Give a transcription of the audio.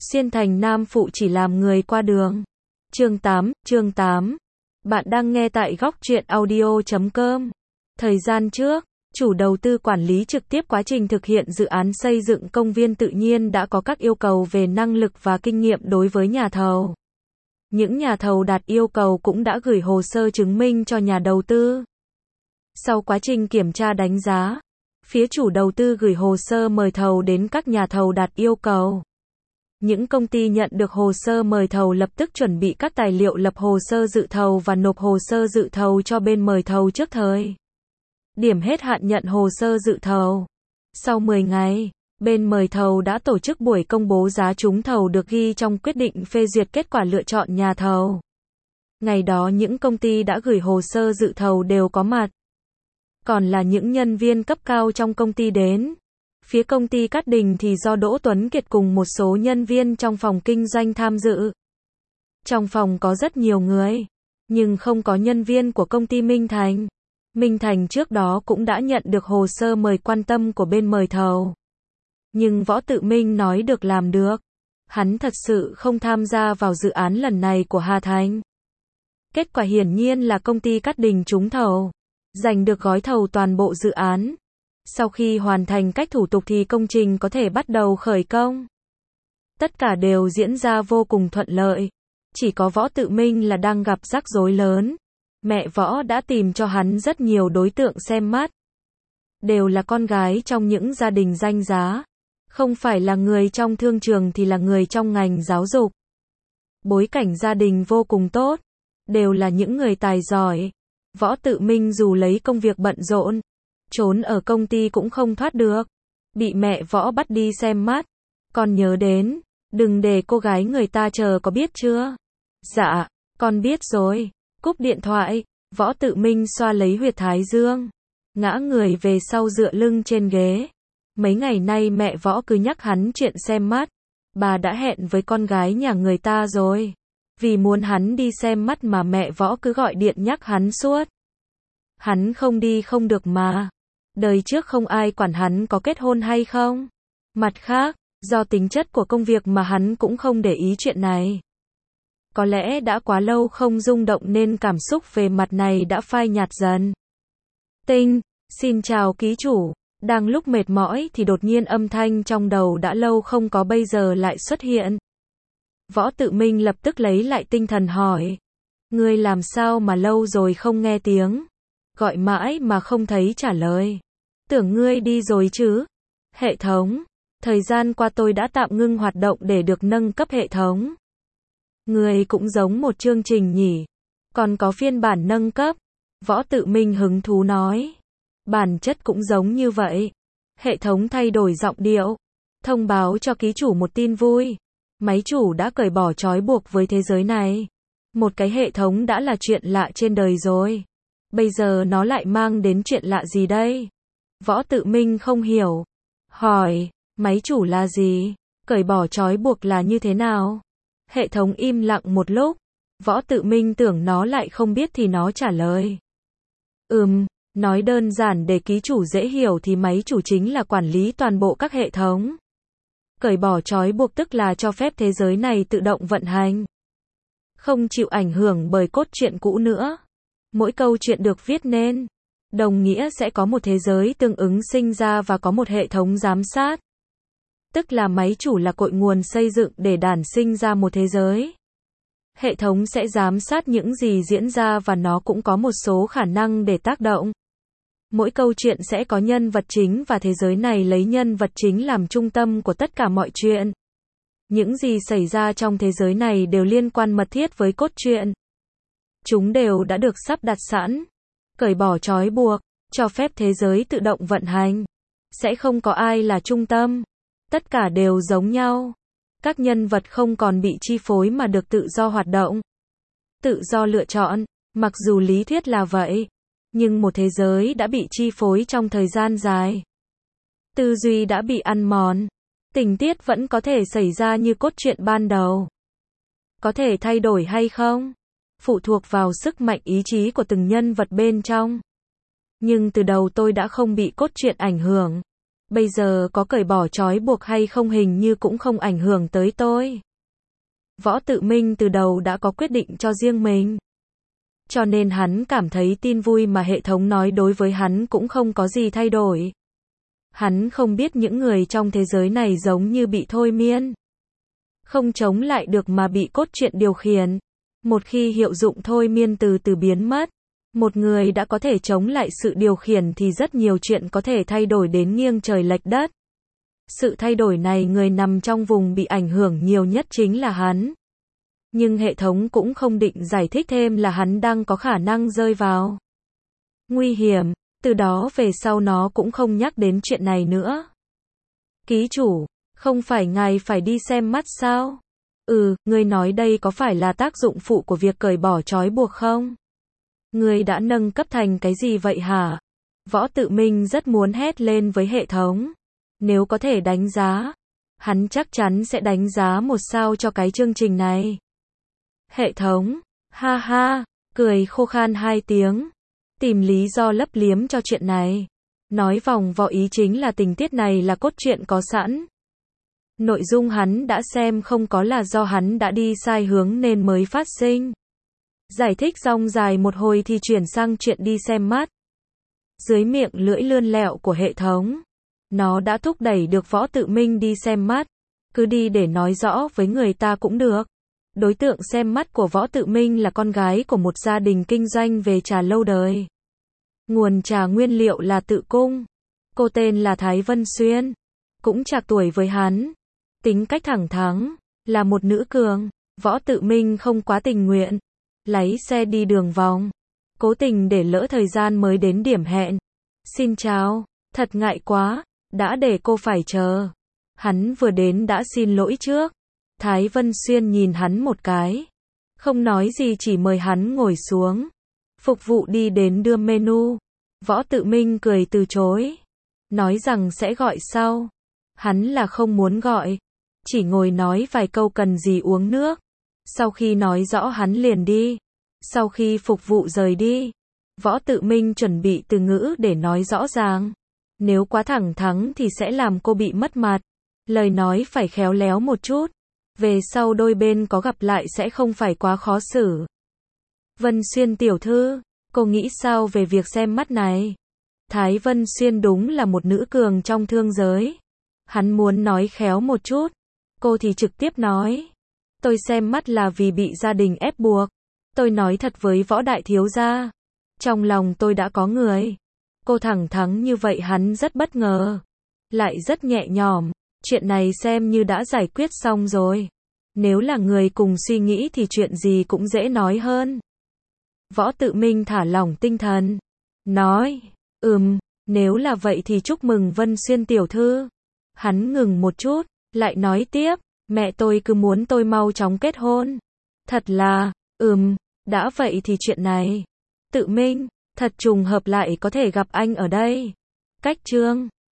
Xuyên thành nam phụ chỉ làm người qua đường. Chương 8. Bạn đang nghe tại góc truyện audio.com. Thời gian trước, chủ đầu tư quản lý trực tiếp quá trình thực hiện dự án xây dựng công viên tự nhiên đã có các yêu cầu về năng lực và kinh nghiệm đối với nhà thầu. Những nhà thầu đạt yêu cầu cũng đã gửi hồ sơ chứng minh cho nhà đầu tư. Sau quá trình kiểm tra đánh giá, phía chủ đầu tư gửi hồ sơ mời thầu đến các nhà thầu đạt yêu cầu. Những công ty nhận được hồ sơ mời thầu lập tức chuẩn bị các tài liệu lập hồ sơ dự thầu và nộp hồ sơ dự thầu cho bên mời thầu trước thời điểm hết hạn nhận hồ sơ dự thầu. Sau 10 ngày, bên mời thầu đã tổ chức buổi công bố giá trúng thầu được ghi trong quyết định phê duyệt kết quả lựa chọn nhà thầu. Ngày đó những công ty đã gửi hồ sơ dự thầu đều có mặt. Còn là những nhân viên cấp cao trong công ty đến. Phía công ty Cát Đình thì do Đỗ Tuấn Kiệt cùng một số nhân viên trong phòng kinh doanh tham dự. Trong phòng có rất nhiều người, nhưng không có nhân viên của công ty Minh Thành. Minh Thành trước đó cũng đã nhận được hồ sơ mời quan tâm của bên mời thầu. Nhưng Võ Tự Minh nói được làm được. Hắn thật sự không tham gia vào dự án lần này của Hà Thành. Kết quả hiển nhiên là công ty Cát Đình trúng thầu, giành được gói thầu toàn bộ dự án. Sau khi hoàn thành các thủ tục thì công trình có thể bắt đầu khởi công. Tất cả đều diễn ra vô cùng thuận lợi. Chỉ có Võ Tự Minh là đang gặp rắc rối lớn. Mẹ Võ đã tìm cho hắn rất nhiều đối tượng xem mắt. Đều là con gái trong những gia đình danh giá. Không phải là người trong thương trường thì là người trong ngành giáo dục. Bối cảnh gia đình vô cùng tốt. Đều là những người tài giỏi. Võ Tự Minh dù lấy công việc bận rộn, trốn ở công ty cũng không thoát được. Bị mẹ Võ bắt đi xem mắt. Con nhớ đến, đừng để cô gái người ta chờ có biết chưa? Dạ, con biết rồi. Cúp điện thoại, Võ Tự Minh xoa lấy huyệt thái dương. Ngã người về sau dựa lưng trên ghế. Mấy ngày nay mẹ Võ cứ nhắc hắn chuyện xem mắt. Bà đã hẹn với con gái nhà người ta rồi. Vì muốn hắn đi xem mắt mà mẹ Võ cứ gọi điện nhắc hắn suốt. Hắn không đi không được mà. Đời trước không ai quản hắn có kết hôn hay không. Mặt khác, do tính chất của công việc mà hắn cũng không để ý chuyện này. Có lẽ đã quá lâu không rung động nên cảm xúc về mặt này đã phai nhạt dần. Tinh, xin chào ký chủ. Đang lúc mệt mỏi thì đột nhiên âm thanh trong đầu đã lâu không có bây giờ lại xuất hiện. Võ Tự Minh lập tức lấy lại tinh thần hỏi. Ngươi làm sao mà lâu rồi không nghe tiếng? Gọi mãi mà không thấy trả lời. Tưởng ngươi đi rồi chứ? Hệ thống. Thời gian qua tôi đã tạm ngưng hoạt động để được nâng cấp hệ thống. Ngươi cũng giống một chương trình nhỉ? Còn có phiên bản nâng cấp. Võ Tự Minh hứng thú nói. Bản chất cũng giống như vậy. Hệ thống thay đổi giọng điệu. Thông báo cho ký chủ một tin vui. Máy chủ đã cởi bỏ trói buộc với thế giới này. Một cái hệ thống đã là chuyện lạ trên đời rồi. Bây giờ nó lại mang đến chuyện lạ gì đây? Võ Tự Minh không hiểu. Hỏi, máy chủ là gì? Cởi bỏ trói buộc là như thế nào? Hệ thống im lặng một lúc. Võ Tự Minh tưởng nó lại không biết thì nó trả lời. Nói đơn giản để ký chủ dễ hiểu thì máy chủ chính là quản lý toàn bộ các hệ thống. Cởi bỏ trói buộc tức là cho phép thế giới này tự động vận hành. Không chịu ảnh hưởng bởi cốt truyện cũ nữa. Mỗi câu chuyện được viết nên, đồng nghĩa sẽ có một thế giới tương ứng sinh ra và có một hệ thống giám sát. Tức là máy chủ là cội nguồn xây dựng để đản sinh ra một thế giới. Hệ thống sẽ giám sát những gì diễn ra và nó cũng có một số khả năng để tác động. Mỗi câu chuyện sẽ có nhân vật chính và thế giới này lấy nhân vật chính làm trung tâm của tất cả mọi chuyện. Những gì xảy ra trong thế giới này đều liên quan mật thiết với cốt truyện. Chúng đều đã được sắp đặt sẵn. Cởi bỏ trói buộc, cho phép thế giới tự động vận hành. Sẽ không có ai là trung tâm. Tất cả đều giống nhau. Các nhân vật không còn bị chi phối mà được tự do hoạt động. Tự do lựa chọn, mặc dù lý thuyết là vậy. Nhưng một thế giới đã bị chi phối trong thời gian dài. Tư duy đã bị ăn mòn. Tình tiết vẫn có thể xảy ra như cốt truyện ban đầu. Có thể thay đổi hay không? Phụ thuộc vào sức mạnh ý chí của từng nhân vật bên trong. Nhưng từ đầu tôi đã không bị cốt truyện ảnh hưởng. Bây giờ có cởi bỏ trói buộc hay không hình như cũng không ảnh hưởng tới tôi. Võ Tự Minh từ đầu đã có quyết định cho riêng mình. Cho nên hắn cảm thấy tin vui mà hệ thống nói đối với hắn cũng không có gì thay đổi. Hắn không biết những người trong thế giới này giống như bị thôi miên. Không chống lại được mà bị cốt truyện điều khiển. Một khi hiệu dụng thôi miên từ từ biến mất, một người đã có thể chống lại sự điều khiển thì rất nhiều chuyện có thể thay đổi đến nghiêng trời lệch đất. Sự thay đổi này người nằm trong vùng bị ảnh hưởng nhiều nhất chính là hắn. Nhưng hệ thống cũng không định giải thích thêm là hắn đang có khả năng rơi vào nguy hiểm, từ đó về sau nó cũng không nhắc đến chuyện này nữa. Ký chủ, không phải ngài phải đi xem mắt sao? Ngươi nói đây có phải là tác dụng phụ của việc cởi bỏ trói buộc không? Ngươi đã nâng cấp thành cái gì vậy hả? Võ Tự Minh rất muốn hét lên với hệ thống. Nếu có thể đánh giá, hắn chắc chắn sẽ đánh giá 1 sao cho cái chương trình này. Hệ thống, ha ha, cười khô khan 2 tiếng. Tìm lý do lấp liếm cho chuyện này. Nói vòng vo ý chính là tình tiết này là cốt truyện có sẵn. Nội dung hắn đã xem không có là do hắn đã đi sai hướng nên mới phát sinh. Giải thích dòng dài một hồi thì chuyển sang chuyện đi xem mắt. Dưới miệng lưỡi lươn lẹo của hệ thống, nó đã thúc đẩy được Võ Tự Minh đi xem mắt. Cứ đi để nói rõ với người ta cũng được. Đối tượng xem mắt của Võ Tự Minh là con gái của một gia đình kinh doanh về trà lâu đời. Nguồn trà nguyên liệu là Tự Cung. Cô tên là Thái Vân Xuyên. Cũng trạc tuổi với hắn. Tính cách thẳng thắn, là một nữ cường. Võ Tự Minh không quá tình nguyện. Lái xe đi đường vòng. Cố tình để lỡ thời gian mới đến điểm hẹn. Xin chào, thật ngại quá, đã để cô phải chờ. Hắn vừa đến đã xin lỗi trước. Thái Vân Xuyên nhìn hắn một cái. Không nói gì chỉ mời hắn ngồi xuống. Phục vụ đi đến đưa menu. Võ Tự Minh cười từ chối. Nói rằng sẽ gọi sau. Hắn là không muốn gọi. Chỉ ngồi nói vài câu cần gì uống nước. Sau khi nói rõ hắn liền đi. Sau khi phục vụ rời đi, Võ Tự Minh chuẩn bị từ ngữ để nói rõ ràng. Nếu quá thẳng thắn thì sẽ làm cô bị mất mặt. Lời nói phải khéo léo một chút. Về sau đôi bên có gặp lại sẽ không phải quá khó xử. Vân Xuyên tiểu thư, cô nghĩ sao về việc xem mắt này? Thái Vân Xuyên đúng là một nữ cường trong thương giới. Hắn muốn nói khéo một chút. Cô thì trực tiếp nói. Tôi xem mắt là vì bị gia đình ép buộc. Tôi nói thật với Võ đại thiếu gia. Trong lòng tôi đã có người. Cô thẳng thắn như vậy hắn rất bất ngờ. Lại rất nhẹ nhõm. Chuyện này xem như đã giải quyết xong rồi. Nếu là người cùng suy nghĩ thì chuyện gì cũng dễ nói hơn. Võ Tự Minh thả lỏng tinh thần. Nói, nếu là vậy thì chúc mừng Vân Xuyên tiểu thư. Hắn ngừng một chút, lại nói tiếp, mẹ tôi cứ muốn tôi mau chóng kết hôn. Thật là, đã vậy thì chuyện này. Tự Minh, thật trùng hợp lại có thể gặp anh ở đây. Cách chương